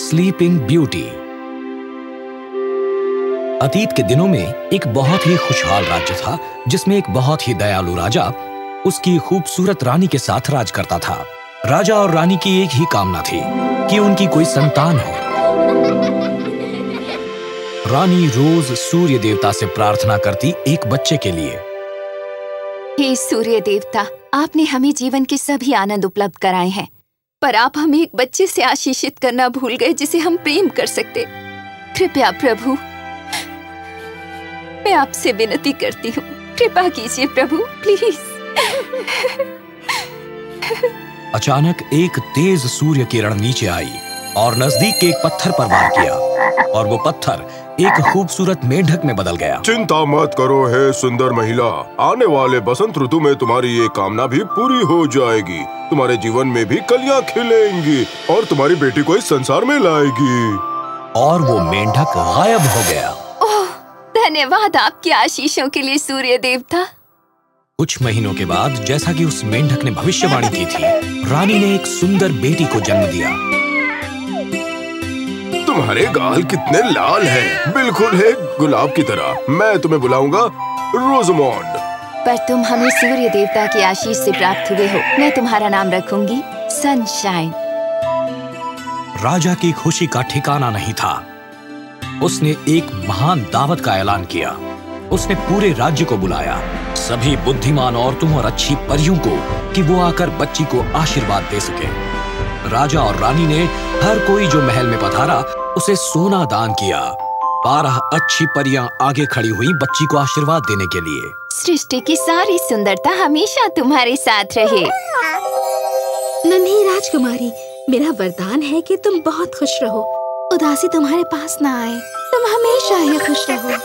Sleeping beauty. अतीत के दिनों में एक बहुत ही खुशहाल राज्य था जिसमें एक बहुत ही दयालु राजा उसकी खूबसूरत रानी के साथ राज करता था। राजा और रानी की एक ही कामना थी कि उनकी कोई संतान हो। रानी रोज सूर्य देवता से प्रार्थना करती एक बच्चे के लिए। हे सूर्य देवता, आपने हमें जीवन के सभी आनंद उपलब्ध कराए हैं, पर आप हमें एक बच्चे से आशीषित करना भूल गए जिसे हम प्रेम कर सकते। कृपया प्रभु, मैं आपसे विनती करती हूँ, कृपा कीजिए प्रभु, प्लीज। अचानक एक तेज सूर्य किरण नीचे आई और नजदीक के एक पत्थर पर वार किया और वो पत्थर एक खूबसूरत मेंढक में बदल गया। चिंता मत करो हे सुंदर महिला, आने वाले बसंत ऋतु में तुम्हारी ये कामना भी पूरी हो जाएगी। तुम्हारे जीवन में भी कलियां खिलेंगी और तुम्हारी बेटी को इस संसार में लाएगी। और वो मेंढक गायब हो गया। ओह, धन्यवाद आपकी आशीषों के लिए सूर्य देवता। कुछ महीनों के बाद, जैसा कि उस मेंढक ने भविष्यवाणी की थी, रानी ने एक सुंदर बेटी को जन्म दिया। तुम्हारे गाल कितने लाल हैं, बिल्कुल है गुलाब की तरह। मैं तुम्हें बुलाऊंगा रोज़मोंड। पर तुम हमें सूर्य देवता की आशीष से प्राप्त हुए हो। मैं तुम्हारा नाम रखूंगी सनशाइन। राजा की खुशी का ठिकाना नहीं था। उसने एक महान दावत का ऐलान किया। उसने पूरे राज्य को बुलाया, सभी बुद्धिमान औरतों और अच्छी परियों को, कि वो आकर बच्ची को आशीर्वाद दे सके। राजा और रानी ने हर कोई जो महल में पधारा उसे सोना दान किया। 12 अच्छी परियां आगे खड़ी हुई बच्ची को आशीर्वाद देने के लिए। सृष्टि की सारी सुंदरता हमेशा तुम्हारे साथ रहे। नन्ही राजकुमारी, मेरा वरदान है कि तुम बहुत खुश रहो, उदासी तुम्हारे पास ना आए। तुम हमेशा ही खुश रहो।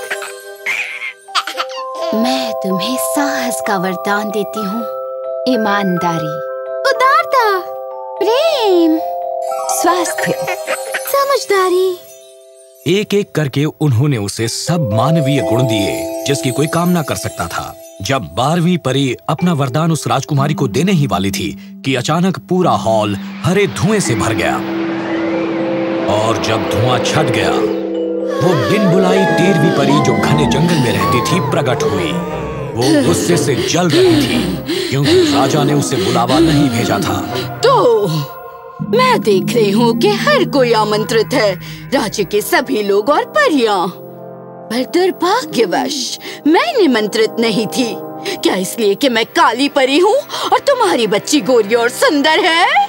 मैं तुम्हें साहस का वरदान देती हूँ, ईमानदारी, उदारता, प्रेम, स्वास्थ्य, समझदारी। एक एक करके उन्होंने उसे सब मानवीय गुण दिए जिसकी कोई कामना कर सकता था। जब 12वीं परी अपना वरदान उस राजकुमारी को देने ही वाली थी कि अचानक पूरा हॉल हरे धुएं से भर गया। और जब धुआं छट गया, वो बिन बुलाई 13वीं परी जो घने जंगल में रहती थी प्रकट हुई। वो गुस्से से जल रही थी क्योंकि राजा ने उसे बुलावा नहीं भेजा था। तो मैं देख रही हूँ कि हर कोई आमंत्रित है, राज्य के सभी लोग और परियां। पर दुर्भाग्यवश मैं निमंत्रित नहीं थी। क्या इसलिए कि मैं काली परी हूँ और तुम्हारी बच्ची गोरी और सुंदर है?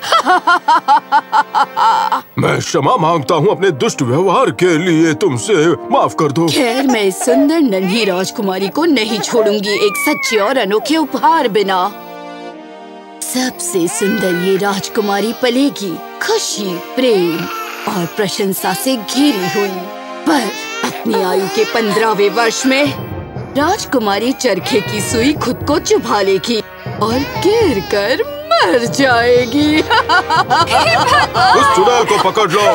मैं क्षमा मांगता हूँ अपने दुष्ट व्यवहार के लिए, तुमसे माफ कर दो। खैर, मैं इस सुंदर नन्ही राजकुमारी को नहीं छोड़ूंगी एक सच्चे और अनोखे उपहार बिना। सबसे सुंदर ये राजकुमारी पलेगी, खुशी, प्रेम और प्रशंसा से घिरी हुई। पर अपनी आयु के 15वें वर्ष में राजकुमारी चरखे की सुई खुद को चुभा लेगी और गिर कर मर जाएगी। उस चुड़ैल को पकड़ लो।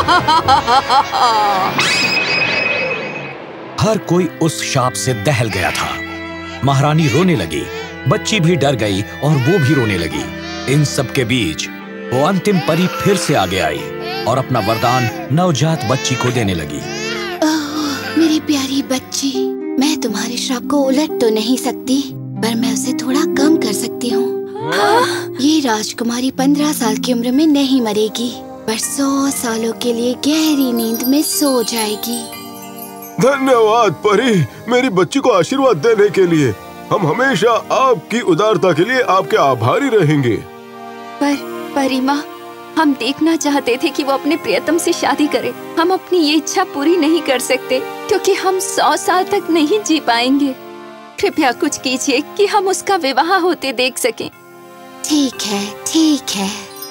हर कोई उस शाप से दहल गया था। महारानी रोने लगी, बच्ची भी डर गई और वो भी रोने लगी। इन सब के बीच वो अंतिम परी फिर से आगे आई और अपना वरदान नवजात बच्ची को देने लगी। ओह, मेरी प्यारी बच्ची, मैं तुम्हारे श्राप को उलट तो नहीं सकती, पर मैं उसे थोड़ा कम कर सकती हूँ। ये राजकुमारी 15 साल की उम्र में नहीं मरेगी, पर 100 सालों के लिए गहरी नींद में सो जाएगी। धन्यवाद परी, मेरी बच्ची को आशीर्वाद देने के लिए। हम हमेशा आपकी उदारता के लिए आपके आभारी रहेंगे। पर परिमा, हम देखना चाहते थे कि वो अपने प्रियतम से शादी करे। हम अपनी ये इच्छा पूरी नहीं कर सकते क्योंकि हम 100 साल तक नहीं जी पाएंगे। कृपया कुछ कीजिए कि हम उसका विवाह होते देख सकें। ठीक है, ठीक है।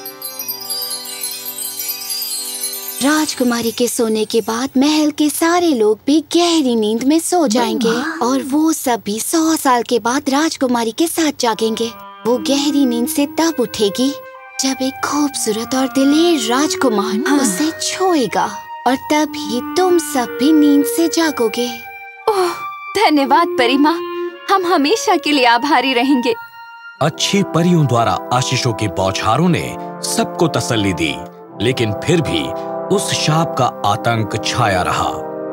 राजकुमारी के सोने के बाद महल के सारे लोग भी गहरी नींद में सो जाएंगे और वो सभी 100 साल के बाद राजकुमारी के साथ जागेंगे। वो गहरी नींद से तब उठेगी जब एक खूबसूरत और दिलेर राजकुमार उसे छुएगा और तभी तुम सब भी नींद से जागोगे। ओह, धन्यवाद परिमा, हम हमेशा के लिए आभारी रहेंगे। अच्छी परियों द्वारा आशीषों की बौछारों ने सबको तसल्ली दी, लेकिन फिर भी उस शाप का आतंक छाया रहा।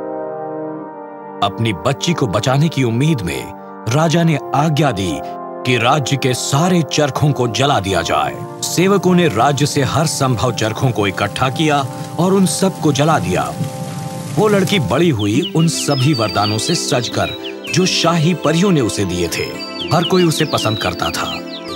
अपनी बच्ची को बचाने की उम्मीद में राजा ने आज्ञा दी कि राज्य के सारे चरखों को जला दिया जाए। सेवकों ने राज्य से हर संभव चरखों को इकट्ठा किया और उन सब को जला दिया। वो लड़की बड़ी हुई उन सभी वरदानों से सजकर जो शाही परियों ने उसे दिए थे। हर कोई उसे पसंद करता था।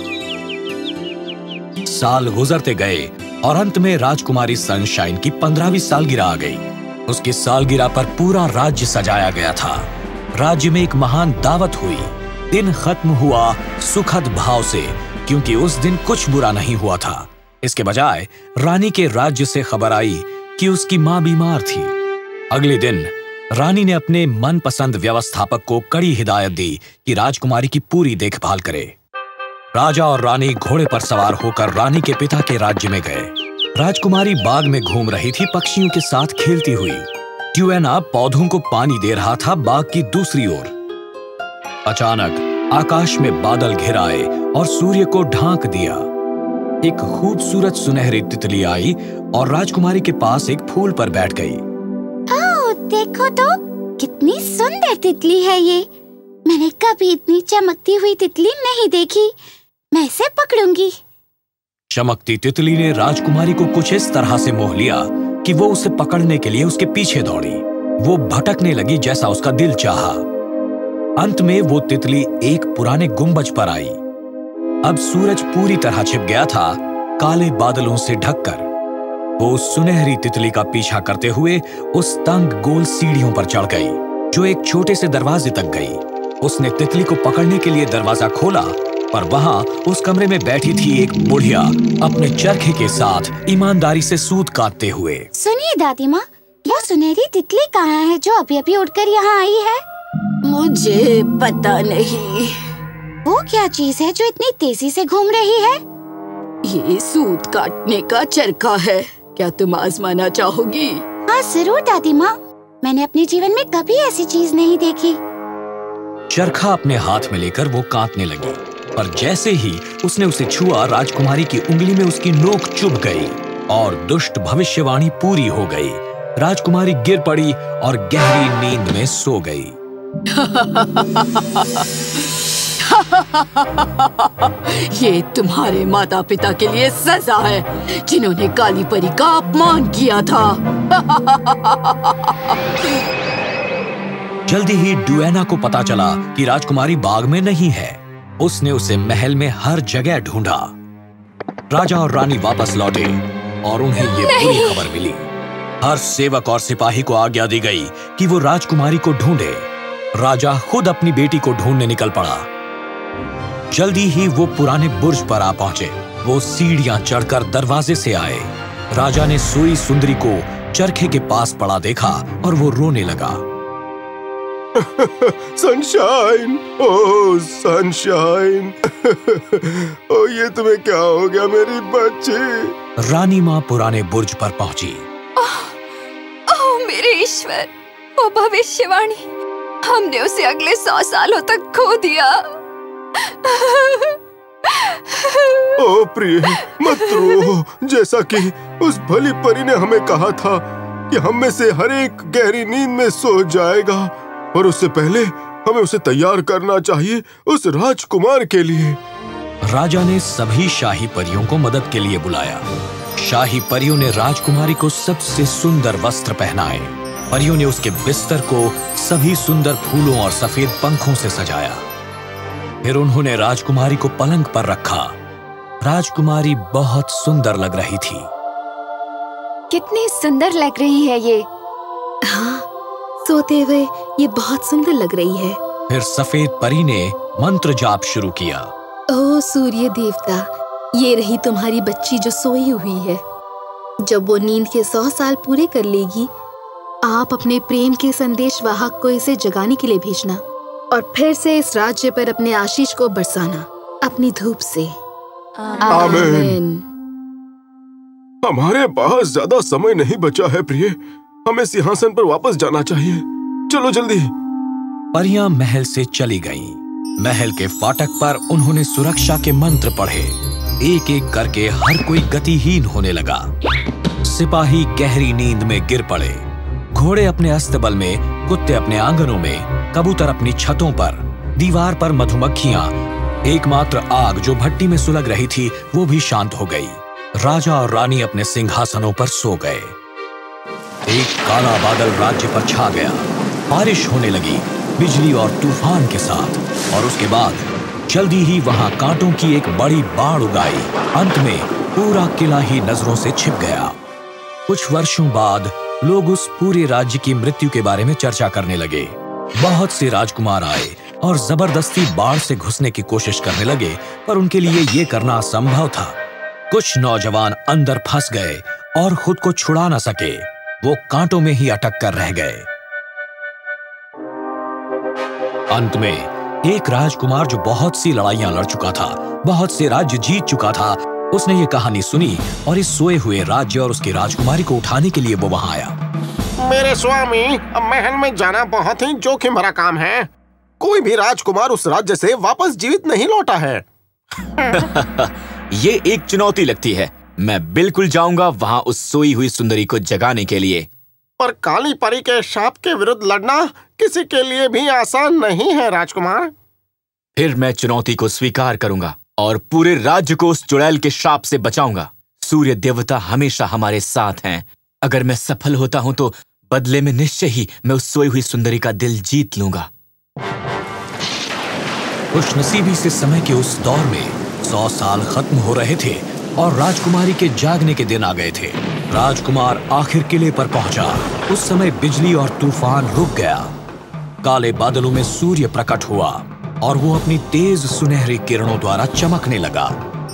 साल गुजरते गए और अंत में राजकुमारी सनशाइन की 15वीं सालगिरह आ गई। उसकी सालगिरह पर पूरा राज्य सजाया गया था। राज्य में एक महान दावत हुई। दिन खत्म हुआ सुखद भाव से, क्योंकि उस दिन कुछ बुरा नहीं हुआ था। इसके बजाय रानी के राज्य से खबर आई कि उसकी मां बीमार थी। अगले दिन रानी ने अपने मनपसंद व्यवस्थापक को कड़ी हिदायत दी कि राजकुमारी की पूरी देखभाल करे। राजा और रानी घोड़े पर सवार होकर रानी के पिता के राज्य में गए। राजकुमारी बाग में घूम रही थी, पक्षियों के साथ खेलती हुई। ड्यूएना पौधों को पानी दे रहा था बाग की दूसरी ओर। अचानक आकाश में बादल घिर आए और सूर्य को ढांक दिया। एक खूबसूरत सुनहरी तितली आई और राजकुमारी के पास एक फूल पर बैठ गई। देखो तो, कितनी सुंदर तितली है ये। मैंने कभी इतनी चमकती हुई तितली नहीं देखी। मैं इसे पकड़ूंगी। चमकती तितली ने राजकुमारी को कुछ इस तरह से मोह लिया कि वो उसे पकड़ने के लिए उसके पीछे दौड़ी। वो भटकने लगी जैसा उसका दिल चाहा। अंत में वो तितली एक पुराने गुंबज पर आई। अब सूरज पूरी तरह छिप गया था, काले बादलों से ढककर। वो सुनहरी तितली का पीछा करते हुए उस तंग गोल सीढ़ियों पर चढ़ गई, जो एक छोटे से दरवाजे तक गई। उसने तितली को पकड़ने के लिए दरवाजा खोला, पर वहां उस कमरे में बैठी थी एक बुढ़िया अपने चरखे के साथ ईमानदारी से सूत काटते हुए। सुनिए दादी माँ, वो सुनहरी तितली कहाँ है जो अभी अभी उड़कर यहाँ आई है? मुझे पता नहीं। वो क्या चीज है जो इतनी तेजी से घूम रही है? ये सूत काटने का चरखा है। क्या तुम आजमाना चाहोगी? हाँ जरूर दादी माँ। मैंने अपने जीवन में कभी ऐसी चीज नहीं देखी। चरखा अपने हाथ में लेकर वो काटने लगी, पर जैसे ही उसने उसे छुआ, राजकुमारी की उंगली में उसकी नोक चुभ गई और दुष्ट भविष्यवाणी पूरी हो गई। राजकुमारी गिर पड़ी और गहरी नींद में सो गई। ये तुम्हारे माता पिता के लिए सजा है, जिन्होंने काली परी का अपमान किया था। जल्दी ही ड्यूएना को पता चला कि राजकुमारी बाग में नहीं है। उसने उसे महल में हर जगह ढूंढा। राजा और रानी वापस लौटे और उन्हें ये बुरी खबर मिली। हर सेवक और सिपाही को आज्ञा दी गई कि वो राजकुमारी को ढूंढे। राजा खुद अपनी बेटी को ढूंढने निकल पड़ा। जल्दी ही वो पुराने बुर्ज पर आ पहुंचे। वो सीढ़ियां चढ़कर दरवाजे से आए। राजा ने सोई सुंदरी को चरखे के पास पड़ा देखा और वो रोने लगा। सनशाइन, ओह सनशाइन, ओह ये तुम्हें क्या हो गया मेरी बच्ची? रानी माँ पुराने बुर्ज पर पहुंची। ओह मेरे ईश्वर, वो भविष्यवाणी, हमने उसे अगले 100 सालों तक खो दिया। ओ प्रिय, मत रो। जैसा कि उस भली परी ने हमें कहा था कि हम में से हर एक गहरी नींद में सो जाएगा, और उससे पहले हमें उसे तैयार करना चाहिए उस राजकुमार के लिए। राजा ने सभी शाही परियों को मदद के लिए बुलाया। शाही परियों ने राजकुमारी को सबसे सुंदर वस्त्र पहनाए। परियों ने उसके बिस्तर को सभी सुंदर फूलों और सफेद पंखों से सजाया। फिर उन्होंने राजकुमारी को पलंग पर रखा। राजकुमारी बहुत सुंदर लग रही थी। कितनी सुंदर लग रही है ये। हाँ, सोते हुए ये बहुत सुंदर लग रही है। फिर सफेद परी ने मंत्र जाप शुरू किया। ओह सूर्य देवता, ये रही तुम्हारी बच्ची जो सोई हुई है। जब वो नींद के 100 साल पूरे कर लेगी, आप अपने प्रेम के संदेश वाहक को इसे जगाने के लिए भेजना और फिर से इस राज्य पर अपने आशीष को बरसाना अपनी धूप से। आमीन। हमारे पास ज्यादा समय नहीं बचा है प्रिय, हमें सिंहासन पर वापस जाना चाहिए। चलो जल्दी। परियां महल से चली गईं। महल के फाटक पर उन्होंने सुरक्षा के मंत्र पढ़े। एक एक करके हर कोई गतिहीन होने लगा। सिपाही गहरी नींद में गिर पड़े। घोड़े अपने अस्तबल में, कुत्ते अपने आंगनों में, कबूतर अपनी छतों पर, दीवार पर मधुमक्खियां, एकमात्र आग जो भट्टी में सुलग रही थी वो भी शांत हो गई। राजा और रानी अपने सिंहासनों पर सो गए। एक काला बादल राज्य पर छा गया। बारिश होने लगी, बिजली और तूफान के साथ, और उसके बाद जल्दी ही वहां कांटों की एक बड़ी बाढ़ उगाई। अंत में पूरा किला ही नजरों से छिप गया। कुछ वर्षों बाद लोग उस पूरे राज्य की मृत्यु के बारे में चर्चा करने लगे। बहुत से राजकुमार आए और जबरदस्ती बाढ़ से घुसने की कोशिश करने लगे, पर उनके लिए ये करना असंभव था। कुछ नौजवान अंदर फंस गए और खुद को छुड़ा न सके। वो कांटों में ही अटक कर रह गए। अंत में एक राजकुमार जो बहुत सी लड़ाइयां लड़ चुका था, बहुत से राज्य जीत चुका था, उसने ये कहानी सुनी और इस सोए हुए राज्य और उसकी राजकुमारी को उठाने के लिए वो वहां आया। मेरे स्वामी, अब महल में जाना बहुत ही जोखिम भरा काम है। कोई भी राजकुमार उस राज्य से वापस जीवित नहीं लौटा है। ये एक चुनौती लगती है। मैं बिल्कुल जाऊंगा वहां उस सोई हुई सुंदरी को जगाने के लिए। पर काली परी के शाप के विरुद्ध लड़ना किसी के लिए भी आसान नहीं है राजकुमार। फिर मैं चुनौती को स्वीकार करूंगा और पूरे राज्य को उस चुड़ैल के श्राप से बचाऊंगा। सूर्य देवता हमेशा हमारे साथ हैं। अगर मैं सफल होता हूं तो बदले में निश्चय ही मैं उस सोई हुई सुंदरी का दिल जीत लूंगा। खुशनसीबी से समय के उस दौर में 100 साल खत्म हो रहे थे और राजकुमारी के जागने के दिन आ गए थे। राजकुमार आखिर किले पर पहुंचा। उस समय बिजली और तूफान रुक गया। काले बादलों में सूर्य प्रकट हुआ और वो अपनी तेज सुनहरी किरणों द्वारा चमकने लगा।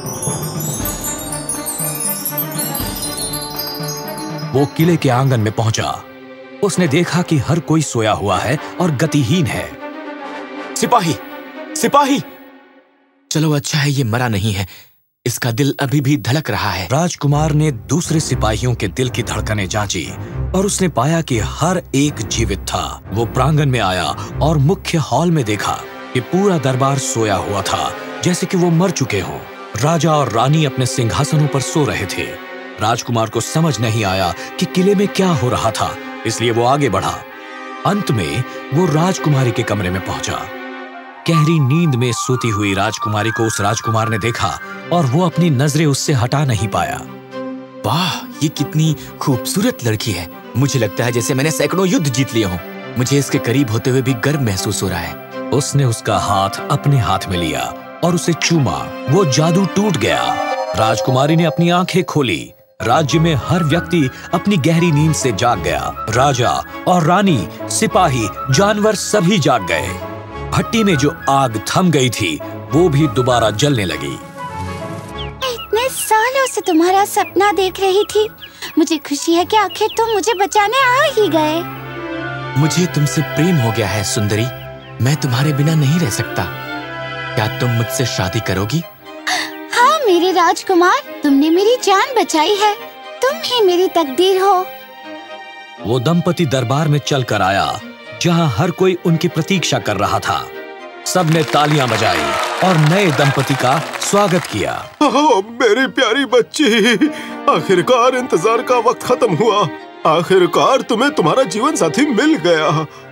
वो किले के आंगन में पहुंचा। उसने देखा कि हर कोई सोया हुआ है और गतिहीन है। सिपाही, सिपाही! चलो अच्छा है ये मरा नहीं है, इसका दिल अभी भी धड़क रहा है। राजकुमार ने दूसरे सिपाहियों के दिल की धड़कनें जांची और उसने पाया कि हर एक जीवित था। वो प्रांगण में आया और मुख्य हॉल में देखा कि पूरा दरबार सोया हुआ था, जैसे कि वो मर चुके हों। राजा और रानी अपने सिंहासनों पर सो रहे थे। राजकुमार को समझ नहीं आया कि किले में क्या हो रहा था, इसलिए वो आगे बढ़ा। अंत में वो राजकुमारी के कमरे में पहुंचा। गहरी नींद में सोती हुई राजकुमारी को उस राजकुमार ने देखा और वो अपनी नजरें उससे हटा नहीं पाया। वाह, ये कितनी खूबसूरत लड़की है। मुझे लगता है जैसे मैंने सैकड़ों युद्ध जीत लिए हों। मुझे इसके करीब होते हुए भी गर्व महसूस हो रहा है। उसने उसका हाथ अपने हाथ में लिया और उसे चूमा। वो जादू टूट गया। राजकुमारी ने अपनी आंखें खोली। राज्य में हर व्यक्ति अपनी गहरी नींद से जाग गया। राजा और रानी, सिपाही, जानवर सभी जाग गए। भट्टी में जो आग थम गई थी वो भी दोबारा जलने लगी। इतने सालों से तुम्हारा सपना देख रही थी। मुझे खुशी है कि आखिर तुम मुझे बचाने आ ही गए। मुझे तुमसे प्रेम हो गया है सुंदरी। मैं तुम्हारे बिना नहीं रह सकता। क्या तुम मुझसे शादी करोगी? हाँ मेरे राजकुमार, तुमने मेरी जान बचाई है। तुम ही मेरी तकदीर हो। वो दंपति दरबार में चल कर आया जहां हर कोई उनकी प्रतीक्षा कर रहा था। सबने तालियां बजाई और नए दंपति का स्वागत किया। मेरी प्यारी बच्ची, आखिरकार इंतजार का वक्त खत्म हुआ। आखिरकार तुम्हें तुम्हारा जीवन साथी मिल गया।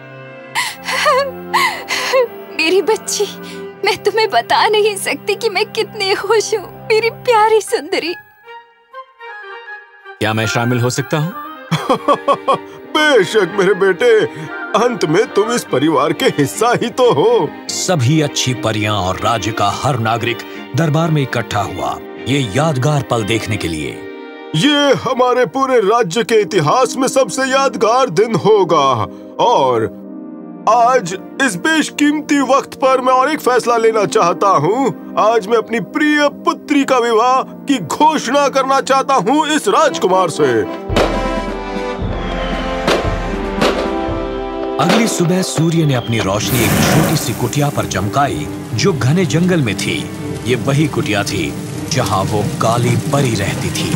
मेरी बच्ची, मैं तुम्हें बता नहीं सकती कि मैं कितनी खुश हूँ। मेरी प्यारी सुंदरी। क्या मैं शामिल हो सकता हूँ? बेशक मेरे बेटे, अंत में तुम इस परिवार के हिस्सा ही तो हो। सभी अच्छी परियां और राज्य का हर नागरिक दरबार में इकट्ठा हुआ ये यादगार पल देखने के लिए। ये हमारे पूरे राज्य के इतिहास में सबसे यादगार दिन होगा। और आज इस बेशकीमती वक्त पर मैं और एक फैसला लेना चाहता हूँ। आज मैं अपनी प्रिय पुत्री का विवाह की घोषणा करना चाहता हूँ इस राजकुमार से। अगली सुबह सूर्य ने अपनी रोशनी एक छोटी सी कुटिया पर चमकाई जो घने जंगल में थी। ये वही कुटिया थी जहां वो काली परी रहती थी।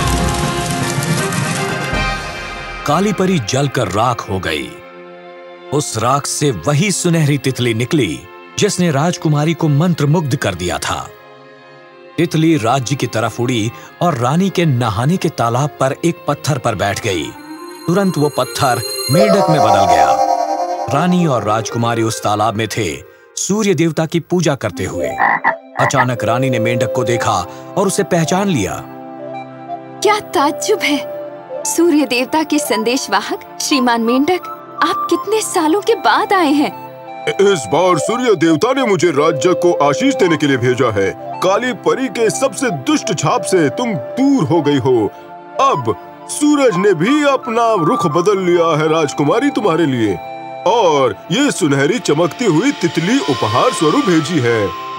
काली परी जलकर राख हो गई। उस राख से वही सुनहरी तितली निकली जिसने राजकुमारी को मंत्रमुग्ध कर दिया था। तितली राज्य की तरफ उड़ी और रानी के नहाने के तालाब पर एक पत्थर पर बैठ गई। तुरंत वो पत्थर मेंढक में बदल गया। रानी और राजकुमारी उस तालाब में थे, सूर्य देवता की पूजा करते हुए। अचानक रानी ने मेंढक को देखा और उसे पहचान लिया। क्या ताज्जुब है! सूर्य देवता के संदेशवाहक श्रीमान मेंढक, आप कितने सालों के बाद आए हैं। इस बार सूर्य देवता ने मुझे राज्य को आशीष देने के लिए भेजा है। काली परी के सबसे दुष्ट छाप से तुम दूर हो गई हो। अब सूरज ने भी अपना रुख बदल लिया है राजकुमारी तुम्हारे लिए, और ये सुनहरी चमकती हुई तितली उपहार स्वरूप भेजी है।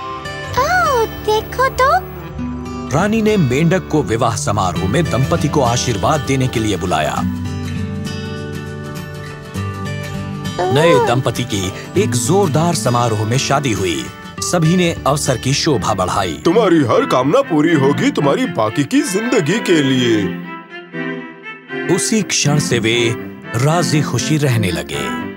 देखो तो। रानी ने मेंढक को विवाह समारोह में दंपति को आशीर्वाद देने के लिए बुलाया। नए दंपति की एक जोरदार समारोह में शादी हुई। सभी ने अवसर की शोभा बढ़ाई। तुम्हारी हर कामना पूरी होगी तुम्हारी बाकी की जिंदगी के लिए। उसी क्षण से वे राज़ी खुशी रहने लगे।